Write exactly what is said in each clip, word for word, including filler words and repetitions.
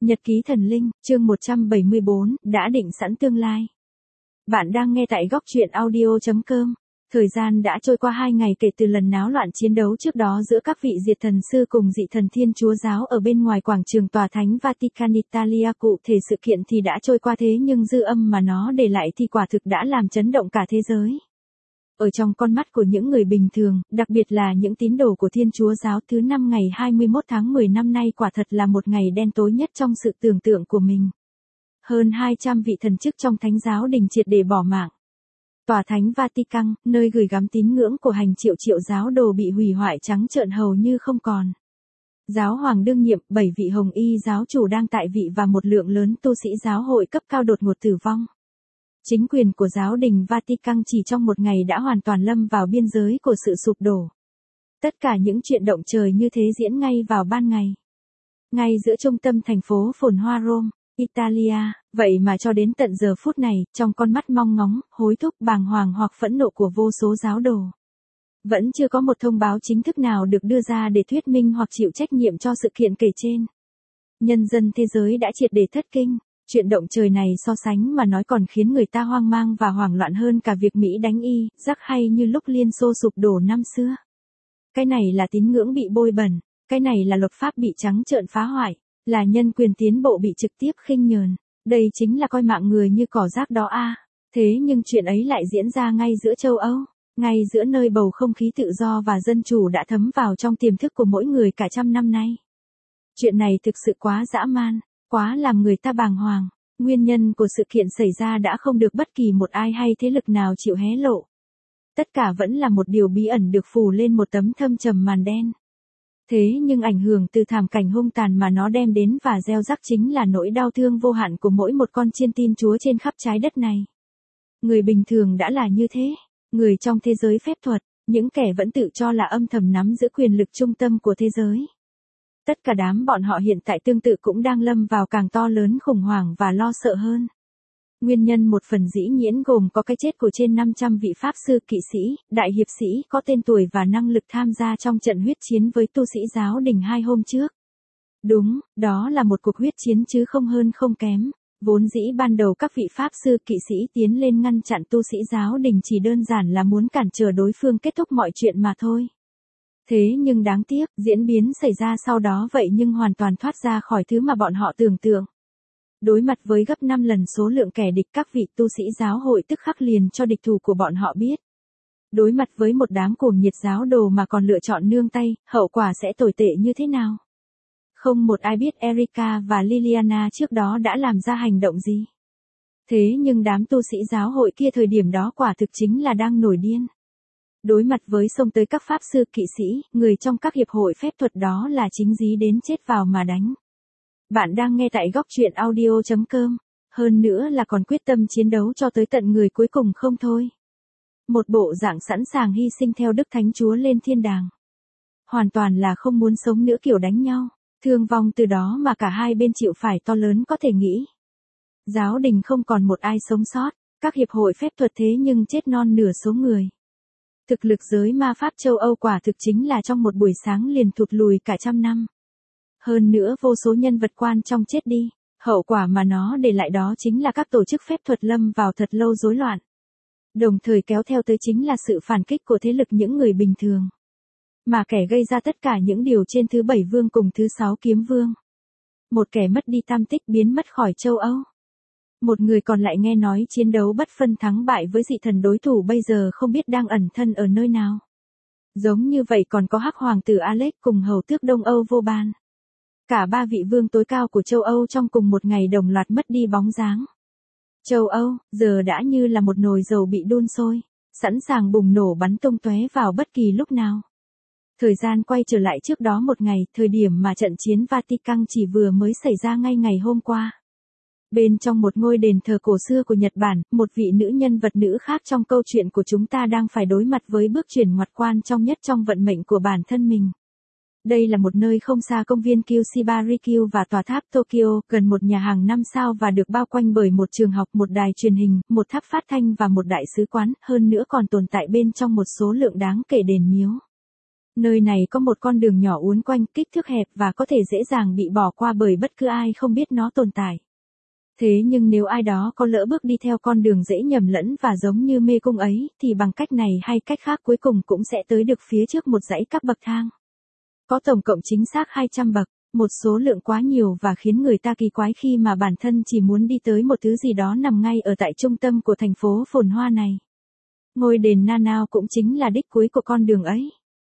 Nhật ký thần linh, chương một trăm bảy mươi bốn, đã định sẵn tương lai. Bạn đang nghe tại góc truyện audio chấm com. Thời gian đã trôi qua hai ngày kể từ lần náo loạn chiến đấu trước đó giữa các vị diệt thần sư cùng dị thần Thiên Chúa giáo ở bên ngoài quảng trường tòa thánh Vatican Italia. Cụ thể sự kiện thì đã trôi qua, thế nhưng dư âm mà nó để lại thì quả thực đã làm chấn động cả thế giới. Ở trong con mắt của những người bình thường, đặc biệt là những tín đồ của Thiên Chúa giáo, thứ năm ngày hai mươi mốt tháng mười năm nay quả thật là một ngày đen tối nhất trong sự tưởng tượng của mình. Hơn hai trăm vị thần chức trong thánh giáo đình triệt để bỏ mạng. Tòa thánh Vatican, nơi gửi gắm tín ngưỡng của hàng triệu triệu giáo đồ, bị hủy hoại trắng trợn hầu như không còn. Giáo hoàng đương nhiệm, bảy vị hồng y giáo chủ đang tại vị và một lượng lớn tu sĩ giáo hội cấp cao đột ngột tử vong. Chính quyền của giáo đình Vatican chỉ trong một ngày đã hoàn toàn lâm vào biên giới của sự sụp đổ. Tất cả những chuyện động trời như thế diễn ngay vào ban ngày. Ngay giữa trung tâm thành phố phồn hoa Rome, Italia, vậy mà cho đến tận giờ phút này, trong con mắt mong ngóng, hối thúc, bàng hoàng hoặc phẫn nộ của vô số giáo đồ, vẫn chưa có một thông báo chính thức nào được đưa ra để thuyết minh hoặc chịu trách nhiệm cho sự kiện kể trên. Nhân dân thế giới đã triệt để thất kinh. Chuyện động trời này so sánh mà nói còn khiến người ta hoang mang và hoảng loạn hơn cả việc Mỹ đánh y, rắc hay như lúc Liên Xô sụp đổ năm xưa. Cái này là tín ngưỡng bị bôi bẩn, cái này là luật pháp bị trắng trợn phá hoại, là nhân quyền tiến bộ bị trực tiếp khinh nhờn. Đây chính là coi mạng người như cỏ rác đó a. À. Thế nhưng chuyện ấy lại diễn ra ngay giữa châu Âu, ngay giữa nơi bầu không khí tự do và dân chủ đã thấm vào trong tiềm thức của mỗi người cả trăm năm nay. Chuyện này thực sự quá dã man. Quá làm người ta bàng hoàng. Nguyên nhân của sự kiện xảy ra đã không được bất kỳ một ai hay thế lực nào chịu hé lộ. Tất cả vẫn là một điều bí ẩn được phủ lên một tấm thâm trầm màn đen. Thế nhưng ảnh hưởng từ thảm cảnh hung tàn mà nó đem đến và gieo rắc chính là nỗi đau thương vô hạn của mỗi một con chiên tin Chúa trên khắp trái đất này. Người bình thường đã là như thế. Người trong thế giới phép thuật, những kẻ vẫn tự cho là âm thầm nắm giữ quyền lực trung tâm của thế giới. Tất cả đám bọn họ hiện tại tương tự cũng đang lâm vào càng to lớn khủng hoảng và lo sợ hơn. Nguyên nhân một phần dĩ nhiên gồm có cái chết của trên năm trăm vị pháp sư, kỵ sĩ, đại hiệp sĩ có tên tuổi và năng lực tham gia trong trận huyết chiến với tu sĩ giáo đình hai hôm trước. Đúng, đó là một cuộc huyết chiến chứ không hơn không kém. Vốn dĩ ban đầu các vị pháp sư, kỵ sĩ tiến lên ngăn chặn tu sĩ giáo đình chỉ đơn giản là muốn cản trở đối phương kết thúc mọi chuyện mà thôi. Thế nhưng đáng tiếc, diễn biến xảy ra sau đó vậy nhưng hoàn toàn thoát ra khỏi thứ mà bọn họ tưởng tượng. Đối mặt với gấp năm lần số lượng kẻ địch, các vị tu sĩ giáo hội tức khắc liền cho địch thủ của bọn họ biết. Đối mặt với một đám cuồng nhiệt giáo đồ mà còn lựa chọn nương tay, hậu quả sẽ tồi tệ như thế nào? Không một ai biết Erica và Liliana trước đó đã làm ra hành động gì. Thế nhưng đám tu sĩ giáo hội kia thời điểm đó quả thực chính là đang nổi điên. Đối mặt với xông tới các pháp sư, kỵ sĩ, người trong các hiệp hội phép thuật đó là chính dí đến chết vào mà đánh. Bạn đang nghe tại góc truyện audio chấm com. Hơn nữa là còn quyết tâm chiến đấu cho tới tận người cuối cùng không thôi. Một bộ dạng sẵn sàng hy sinh theo Đức Thánh Chúa lên thiên đàng. Hoàn toàn là không muốn sống nữa kiểu đánh nhau. Thương vong từ đó mà cả hai bên chịu phải to lớn có thể nghĩ. Giáo đình không còn một ai sống sót. Các hiệp hội phép thuật thế nhưng chết non nửa số người. Thực lực giới ma pháp châu Âu quả thực chính là trong một buổi sáng liền thụt lùi cả trăm năm. Hơn nữa vô số nhân vật quan trọng chết đi, hậu quả mà nó để lại đó chính là các tổ chức phép thuật lâm vào thật lâu rối loạn. Đồng thời kéo theo tới chính là sự phản kích của thế lực những người bình thường. Mà kẻ gây ra tất cả những điều trên thứ bảy vương cùng thứ sáu kiếm vương. Một kẻ mất đi tam tích biến mất khỏi châu Âu. Một người còn lại nghe nói chiến đấu bất phân thắng bại với dị thần đối thủ bây giờ không biết đang ẩn thân ở nơi nào. Giống như vậy còn có hắc hoàng tử Alex cùng hầu tước Đông Âu vô ban. Cả ba vị vương tối cao của châu Âu trong cùng một ngày đồng loạt mất đi bóng dáng. Châu Âu, giờ đã như là một nồi dầu bị đun sôi, sẵn sàng bùng nổ bắn tung tóe vào bất kỳ lúc nào. Thời gian quay trở lại trước đó một ngày, thời điểm mà trận chiến Vatican chỉ vừa mới xảy ra ngay ngày hôm qua. Bên trong một ngôi đền thờ cổ xưa của Nhật Bản, một vị nữ nhân vật nữ khác trong câu chuyện của chúng ta đang phải đối mặt với bước chuyển ngoặt quan trọng nhất trong vận mệnh của bản thân mình. Đây là một nơi không xa công viên Kyushibarikyu và tòa tháp Tokyo, gần một nhà hàng năm sao và được bao quanh bởi một trường học, một đài truyền hình, một tháp phát thanh và một đại sứ quán, hơn nữa còn tồn tại bên trong một số lượng đáng kể đền miếu. Nơi này có một con đường nhỏ uốn quanh, kích thước hẹp và có thể dễ dàng bị bỏ qua bởi bất cứ ai không biết nó tồn tại. Thế nhưng nếu ai đó có lỡ bước đi theo con đường dễ nhầm lẫn và giống như mê cung ấy, thì bằng cách này hay cách khác cuối cùng cũng sẽ tới được phía trước một dãy các bậc thang. Có tổng cộng chính xác hai trăm bậc, một số lượng quá nhiều và khiến người ta kỳ quái khi mà bản thân chỉ muốn đi tới một thứ gì đó nằm ngay ở tại trung tâm của thành phố phồn hoa này. Ngôi đền Nanao cũng chính là đích cuối của con đường ấy.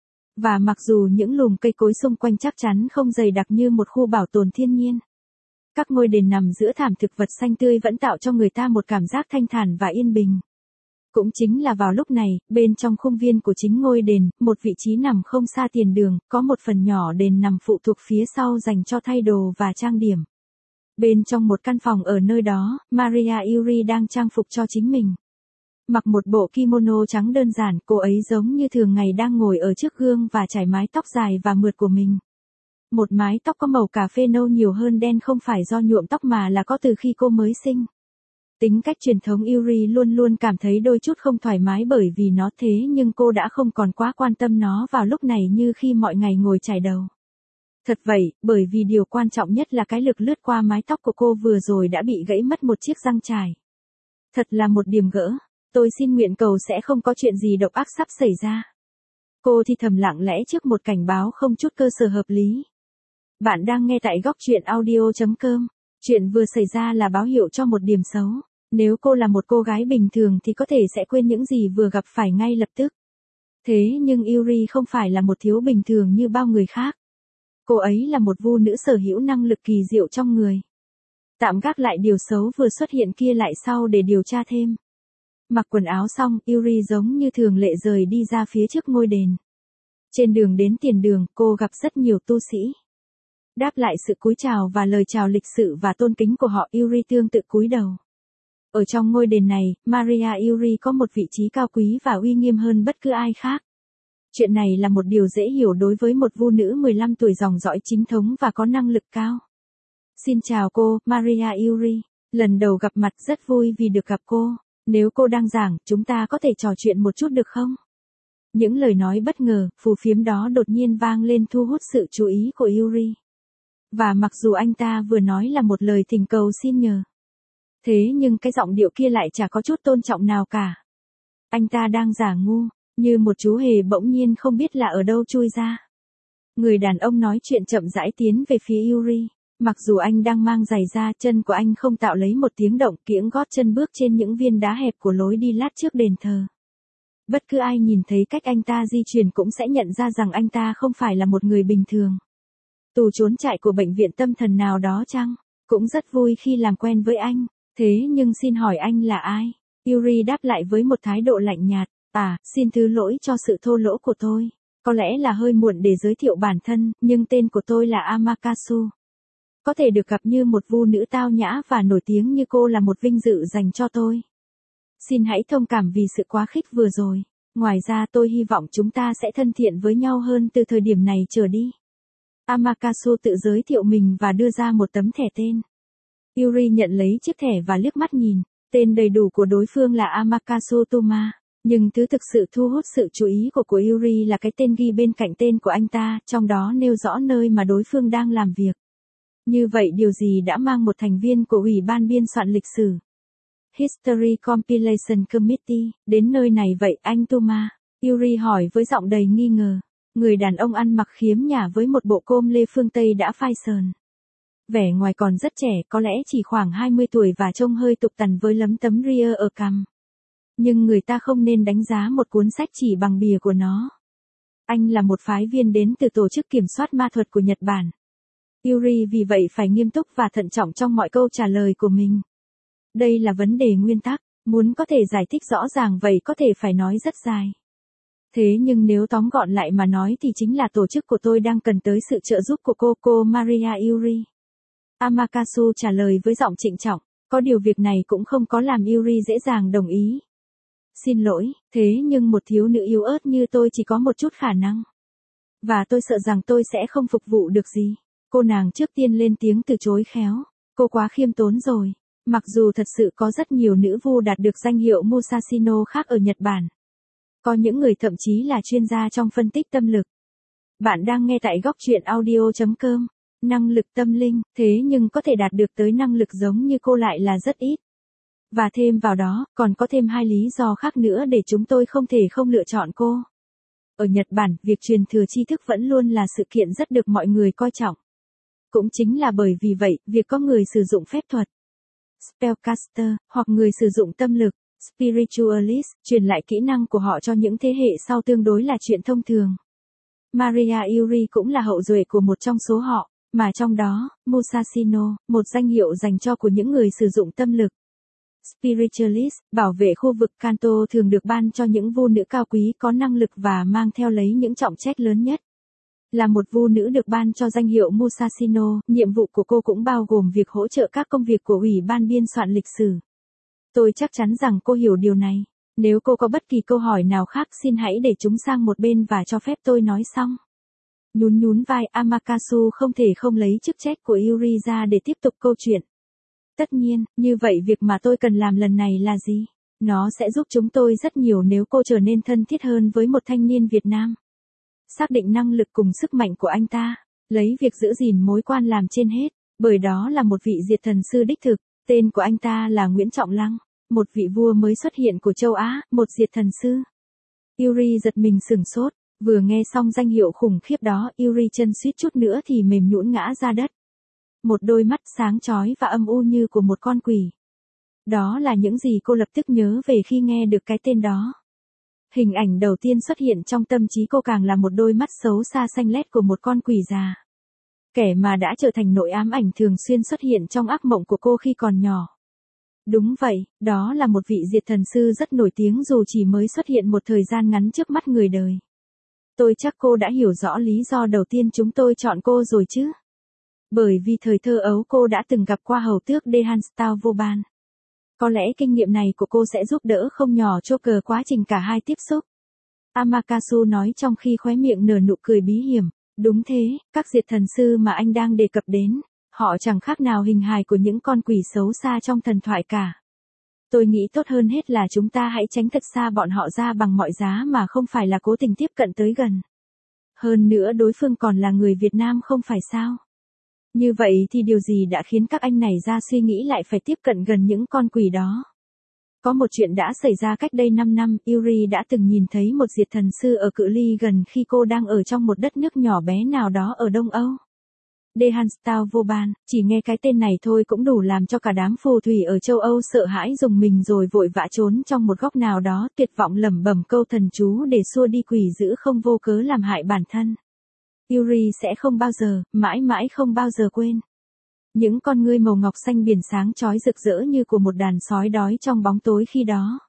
Và mặc dù những lùm cây cối xung quanh chắc chắn không dày đặc như một khu bảo tồn thiên nhiên, các ngôi đền nằm giữa thảm thực vật xanh tươi vẫn tạo cho người ta một cảm giác thanh thản và yên bình. Cũng chính là vào lúc này, bên trong khung viên của chính ngôi đền, một vị trí nằm không xa tiền đường, có một phần nhỏ đền nằm phụ thuộc phía sau dành cho thay đồ và trang điểm. Bên trong một căn phòng ở nơi đó, Maria Yuri đang trang phục cho chính mình. Mặc một bộ kimono trắng đơn giản, cô ấy giống như thường ngày đang ngồi ở trước gương và chải mái tóc dài và mượt của mình. Một mái tóc có màu cà phê nâu nhiều hơn đen không phải do nhuộm tóc mà là có từ khi cô mới sinh. Tính cách truyền thống Yuri luôn luôn cảm thấy đôi chút không thoải mái bởi vì nó thế nhưng cô đã không còn quá quan tâm nó vào lúc này như khi mọi ngày ngồi chải đầu. Thật vậy, bởi vì điều quan trọng nhất là cái lực lướt qua mái tóc của cô vừa rồi đã bị gãy mất một chiếc răng chải. Thật là một điểm gỡ. Tôi xin nguyện cầu sẽ không có chuyện gì độc ác sắp xảy ra. Cô thì thầm lặng lẽ trước một cảnh báo không chút cơ sở hợp lý. Bạn đang nghe tại góc truyện audio chấm com. Chuyện vừa xảy ra là báo hiệu cho một điểm xấu. Nếu cô là một cô gái bình thường thì có thể sẽ quên những gì vừa gặp phải ngay lập tức. Thế nhưng Yuri không phải là một thiếu bình thường như bao người khác. Cô ấy là một vu nữ sở hữu năng lực kỳ diệu trong người. Tạm gác lại điều xấu vừa xuất hiện kia lại sau để điều tra thêm. Mặc quần áo xong, Yuri giống như thường lệ rời đi ra phía trước ngôi đền. Trên đường đến tiền đường, cô gặp rất nhiều tu sĩ. Đáp lại sự cúi chào và lời chào lịch sự và tôn kính của họ, Yuri tương tự cúi đầu. Ở trong ngôi đền này, Maria Yuri có một vị trí cao quý và uy nghiêm hơn bất cứ ai khác. Chuyện này là một điều dễ hiểu đối với một vu nữ mười lăm tuổi dòng dõi chính thống và có năng lực cao. Xin chào cô, Maria Yuri. Lần đầu gặp mặt rất vui vì được gặp cô. Nếu cô đang giảng, chúng ta có thể trò chuyện một chút được không? Những lời nói bất ngờ, phù phiếm đó đột nhiên vang lên thu hút sự chú ý của Yuri. Và mặc dù anh ta vừa nói là một lời thỉnh cầu xin nhờ. Thế nhưng cái giọng điệu kia lại chả có chút tôn trọng nào cả. Anh ta đang giả ngu, như một chú hề bỗng nhiên không biết là ở đâu chui ra. Người đàn ông nói chuyện chậm rãi tiến về phía Yuri. Mặc dù anh đang mang giày ra, chân của anh không tạo lấy một tiếng động, kiễng gót chân bước trên những viên đá hẹp của lối đi lát trước đền thờ. Bất cứ ai nhìn thấy cách anh ta di chuyển cũng sẽ nhận ra rằng anh ta không phải là một người bình thường. Tù trốn chạy của bệnh viện tâm thần nào đó chăng? Cũng rất vui khi làm quen với anh. Thế nhưng xin hỏi anh là ai? Yuri đáp lại với một thái độ lạnh nhạt. À, xin thứ lỗi cho sự thô lỗ của tôi. Có lẽ là hơi muộn để giới thiệu bản thân, nhưng tên của tôi là Amakasu. Có thể được gặp như một vu nữ tao nhã và nổi tiếng như cô là một vinh dự dành cho tôi. Xin hãy thông cảm vì sự quá khích vừa rồi. Ngoài ra tôi hy vọng chúng ta sẽ thân thiện với nhau hơn từ thời điểm này trở đi. Amakasu tự giới thiệu mình và đưa ra một tấm thẻ tên. Yuri nhận lấy chiếc thẻ và liếc mắt nhìn. Tên đầy đủ của đối phương là Amakasu Toma. Nhưng thứ thực sự thu hút sự chú ý của của Yuri là cái tên ghi bên cạnh tên của anh ta, trong đó nêu rõ nơi mà đối phương đang làm việc. Như vậy điều gì đã mang một thành viên của Ủy ban biên soạn lịch sử History Compilation Committee đến nơi này vậy anh Toma? Yuri hỏi với giọng đầy nghi ngờ. Người đàn ông ăn mặc khiếm nhả với một bộ com lê phương Tây đã phai sờn. Vẻ ngoài còn rất trẻ, có lẽ chỉ khoảng hai mươi tuổi và trông hơi tục tằn với lấm tấm ria ở cằm. Nhưng người ta không nên đánh giá một cuốn sách chỉ bằng bìa của nó. Anh là một phái viên đến từ tổ chức kiểm soát ma thuật của Nhật Bản. Yuri vì vậy phải nghiêm túc và thận trọng trong mọi câu trả lời của mình. Đây là vấn đề nguyên tắc, muốn có thể giải thích rõ ràng vậy có thể phải nói rất dài. Thế nhưng nếu tóm gọn lại mà nói thì chính là tổ chức của tôi đang cần tới sự trợ giúp của cô, cô Maria Yuri. Amakasu trả lời với giọng trịnh trọng, có điều việc này cũng không có làm Yuri dễ dàng đồng ý. Xin lỗi, thế nhưng một thiếu nữ yếu ớt như tôi chỉ có một chút khả năng. Và tôi sợ rằng tôi sẽ không phục vụ được gì. Cô nàng trước tiên lên tiếng từ chối khéo. Cô quá khiêm tốn rồi. Mặc dù thật sự có rất nhiều nữ vu đạt được danh hiệu Musashino khác ở Nhật Bản. Có những người thậm chí là chuyên gia trong phân tích tâm lực. Bạn đang nghe tại góc truyện audio chấm com. Năng lực tâm linh, thế nhưng có thể đạt được tới năng lực giống như cô lại là rất ít. Và thêm vào đó, còn có thêm hai lý do khác nữa để chúng tôi không thể không lựa chọn cô. Ở Nhật Bản, việc truyền thừa tri thức vẫn luôn là sự kiện rất được mọi người coi trọng. Cũng chính là bởi vì vậy, việc có người sử dụng phép thuật, spellcaster, hoặc người sử dụng tâm lực, spiritualist, truyền lại kỹ năng của họ cho những thế hệ sau tương đối là chuyện thông thường. Maria Yuri cũng là hậu duệ của một trong số họ, mà trong đó, Musashino, một danh hiệu dành cho của những người sử dụng tâm lực. Spiritualist, bảo vệ khu vực Kanto thường được ban cho những vu nữ cao quý có năng lực và mang theo lấy những trọng trách lớn nhất. Là một vu nữ được ban cho danh hiệu Musashino, nhiệm vụ của cô cũng bao gồm việc hỗ trợ các công việc của Ủy ban biên soạn lịch sử. Tôi chắc chắn rằng cô hiểu điều này. Nếu cô có bất kỳ câu hỏi nào khác xin hãy để chúng sang một bên và cho phép tôi nói xong. Nhún nhún vai, Amakasu không thể không lấy chức trách của Yuri ra để tiếp tục câu chuyện. Tất nhiên, như vậy việc mà tôi cần làm lần này là gì? Nó sẽ giúp chúng tôi rất nhiều nếu cô trở nên thân thiết hơn với một thanh niên Việt Nam. Xác định năng lực cùng sức mạnh của anh ta, lấy việc giữ gìn mối quan làm trên hết, bởi đó là một vị diệt thần sư đích thực, tên của anh ta là Nguyễn Trọng Lăng, một vị vua mới xuất hiện của châu Á, một diệt thần sư. Yuri giật mình sửng sốt, vừa nghe xong danh hiệu khủng khiếp đó, Yuri chân suýt chút nữa thì mềm nhũn ngã ra đất. Một đôi mắt sáng chói và âm u như của một con quỷ. Đó là những gì cô lập tức nhớ về khi nghe được cái tên đó. Hình ảnh đầu tiên xuất hiện trong tâm trí cô càng là một đôi mắt xấu xa xanh lét của một con quỷ già. Kẻ mà đã trở thành nỗi ám ảnh thường xuyên xuất hiện trong ác mộng của cô khi còn nhỏ. Đúng vậy, đó là một vị diệt thần sư rất nổi tiếng dù chỉ mới xuất hiện một thời gian ngắn trước mắt người đời. Tôi chắc cô đã hiểu rõ lý do đầu tiên chúng tôi chọn cô rồi chứ. Bởi vì thời thơ ấu cô đã từng gặp qua hầu tước Dehanstao Vauban. Có lẽ kinh nghiệm này của cô sẽ giúp đỡ không nhỏ cho cờ quá trình cả hai tiếp xúc. Amakasu nói trong khi khóe miệng nở nụ cười bí hiểm. Đúng thế, các diệt thần sư mà anh đang đề cập đến, họ chẳng khác nào hình hài của những con quỷ xấu xa trong thần thoại cả. Tôi nghĩ tốt hơn hết là chúng ta hãy tránh thật xa bọn họ ra bằng mọi giá mà không phải là cố tình tiếp cận tới gần. Hơn nữa đối phương còn là người Việt Nam không phải sao? Như vậy thì điều gì đã khiến các anh này ra suy nghĩ lại phải tiếp cận gần những con quỷ đó? Có một chuyện đã xảy ra cách đây năm năm, Yuri đã từng nhìn thấy một diệt thần sư ở cự ly gần khi cô đang ở trong một đất nước nhỏ bé nào đó ở Đông Âu. Dehanstao Vauban, chỉ nghe cái tên này thôi cũng đủ làm cho cả đám phù thủy ở châu Âu sợ hãi rùng mình rồi vội vã trốn trong một góc nào đó, tuyệt vọng lẩm bẩm câu thần chú để xua đi quỷ dữ không vô cớ làm hại bản thân. Yuri sẽ không bao giờ, mãi mãi không bao giờ quên. Những con ngươi màu ngọc xanh biển sáng chói rực rỡ như của một đàn sói đói trong bóng tối khi đó.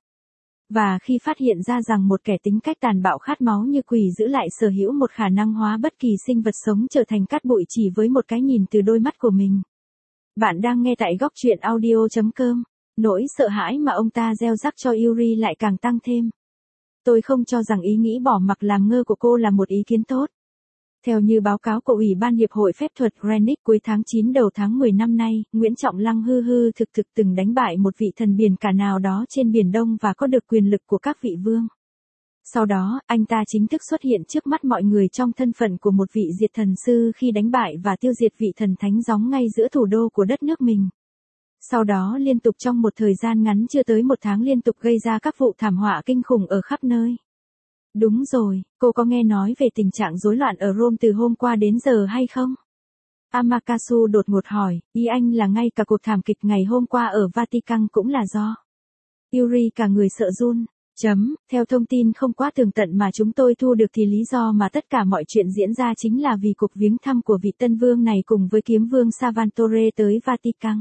Và khi phát hiện ra rằng một kẻ tính cách tàn bạo khát máu như quỷ dữ lại sở hữu một khả năng hóa bất kỳ sinh vật sống trở thành cát bụi chỉ với một cái nhìn từ đôi mắt của mình. Bạn đang nghe tại góc truyện audio chấm com. Nỗi sợ hãi mà ông ta gieo rắc cho Yuri lại càng tăng thêm. Tôi không cho rằng ý nghĩ bỏ mặc làm ngơ của cô là một ý kiến tốt. Theo như báo cáo của Ủy ban Hiệp hội Phép thuật Greenwich cuối tháng chín đầu tháng mười năm nay, Nguyễn Trọng Lăng hư hư thực thực từng đánh bại một vị thần biển cả nào đó trên Biển Đông và có được quyền lực của các vị vương. Sau đó, anh ta chính thức xuất hiện trước mắt mọi người trong thân phận của một vị diệt thần sư khi đánh bại và tiêu diệt vị thần thánh gióng ngay giữa thủ đô của đất nước mình. Sau đó liên tục trong một thời gian ngắn chưa tới một tháng liên tục gây ra các vụ thảm họa kinh khủng ở khắp nơi. Đúng rồi, cô có nghe nói về tình trạng rối loạn ở Rome từ hôm qua đến giờ hay không? Amakasu đột ngột hỏi, ý anh là ngay cả cuộc thảm kịch ngày hôm qua ở Vatican cũng là do. Yuri cả người sợ run. Chấm, theo thông tin không quá tường tận mà chúng tôi thu được thì lý do mà tất cả mọi chuyện diễn ra chính là vì cuộc viếng thăm của vị tân vương này cùng với kiếm vương Salvatore tới Vatican.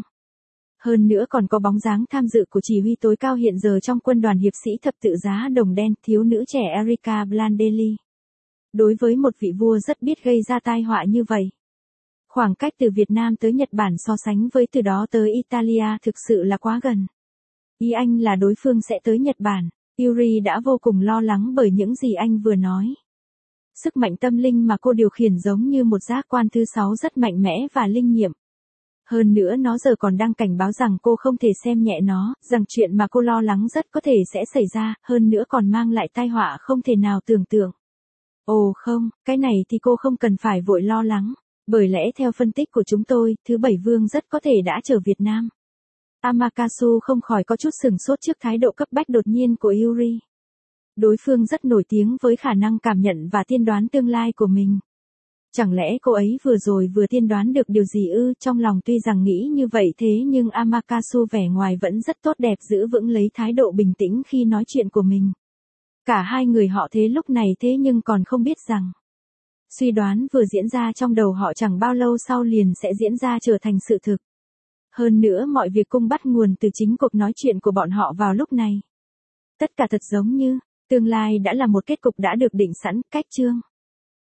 Hơn nữa còn có bóng dáng tham dự của chỉ huy tối cao hiện giờ trong quân đoàn hiệp sĩ thập tự giá đồng đen, thiếu nữ trẻ Erika Blandelli. Đối với một vị vua rất biết gây ra tai họa như vậy. Khoảng cách từ Việt Nam tới Nhật Bản so sánh với từ đó tới Italia thực sự là quá gần. Ý anh là đối phương sẽ tới Nhật Bản. Yuri đã vô cùng lo lắng bởi những gì anh vừa nói. Sức mạnh tâm linh mà cô điều khiển giống như một giác quan thứ sáu rất mạnh mẽ và linh nghiệm. Hơn nữa nó giờ còn đang cảnh báo rằng cô không thể xem nhẹ nó, rằng chuyện mà cô lo lắng rất có thể sẽ xảy ra, hơn nữa còn mang lại tai họa không thể nào tưởng tượng. Ồ không, cái này thì cô không cần phải vội lo lắng. Bởi lẽ theo phân tích của chúng tôi, thứ bảy vương rất có thể đã trở Việt Nam. Amakasu không khỏi có chút sửng sốt trước thái độ cấp bách đột nhiên của Yuri. Đối phương rất nổi tiếng với khả năng cảm nhận và tiên đoán tương lai của mình. Chẳng lẽ cô ấy vừa rồi vừa tiên đoán được điều gì ư? Trong lòng tuy rằng nghĩ như vậy thế nhưng Amakasu vẻ ngoài vẫn rất tốt đẹp, giữ vững lấy thái độ bình tĩnh khi nói chuyện của mình. Cả hai người họ thế lúc này thế nhưng còn không biết rằng suy đoán vừa diễn ra trong đầu họ chẳng bao lâu sau liền sẽ diễn ra trở thành sự thực. Hơn nữa mọi việc cũng bắt nguồn từ chính cuộc nói chuyện của bọn họ vào lúc này. Tất cả thật giống như tương lai đã là một kết cục đã được định sẵn, cách chương.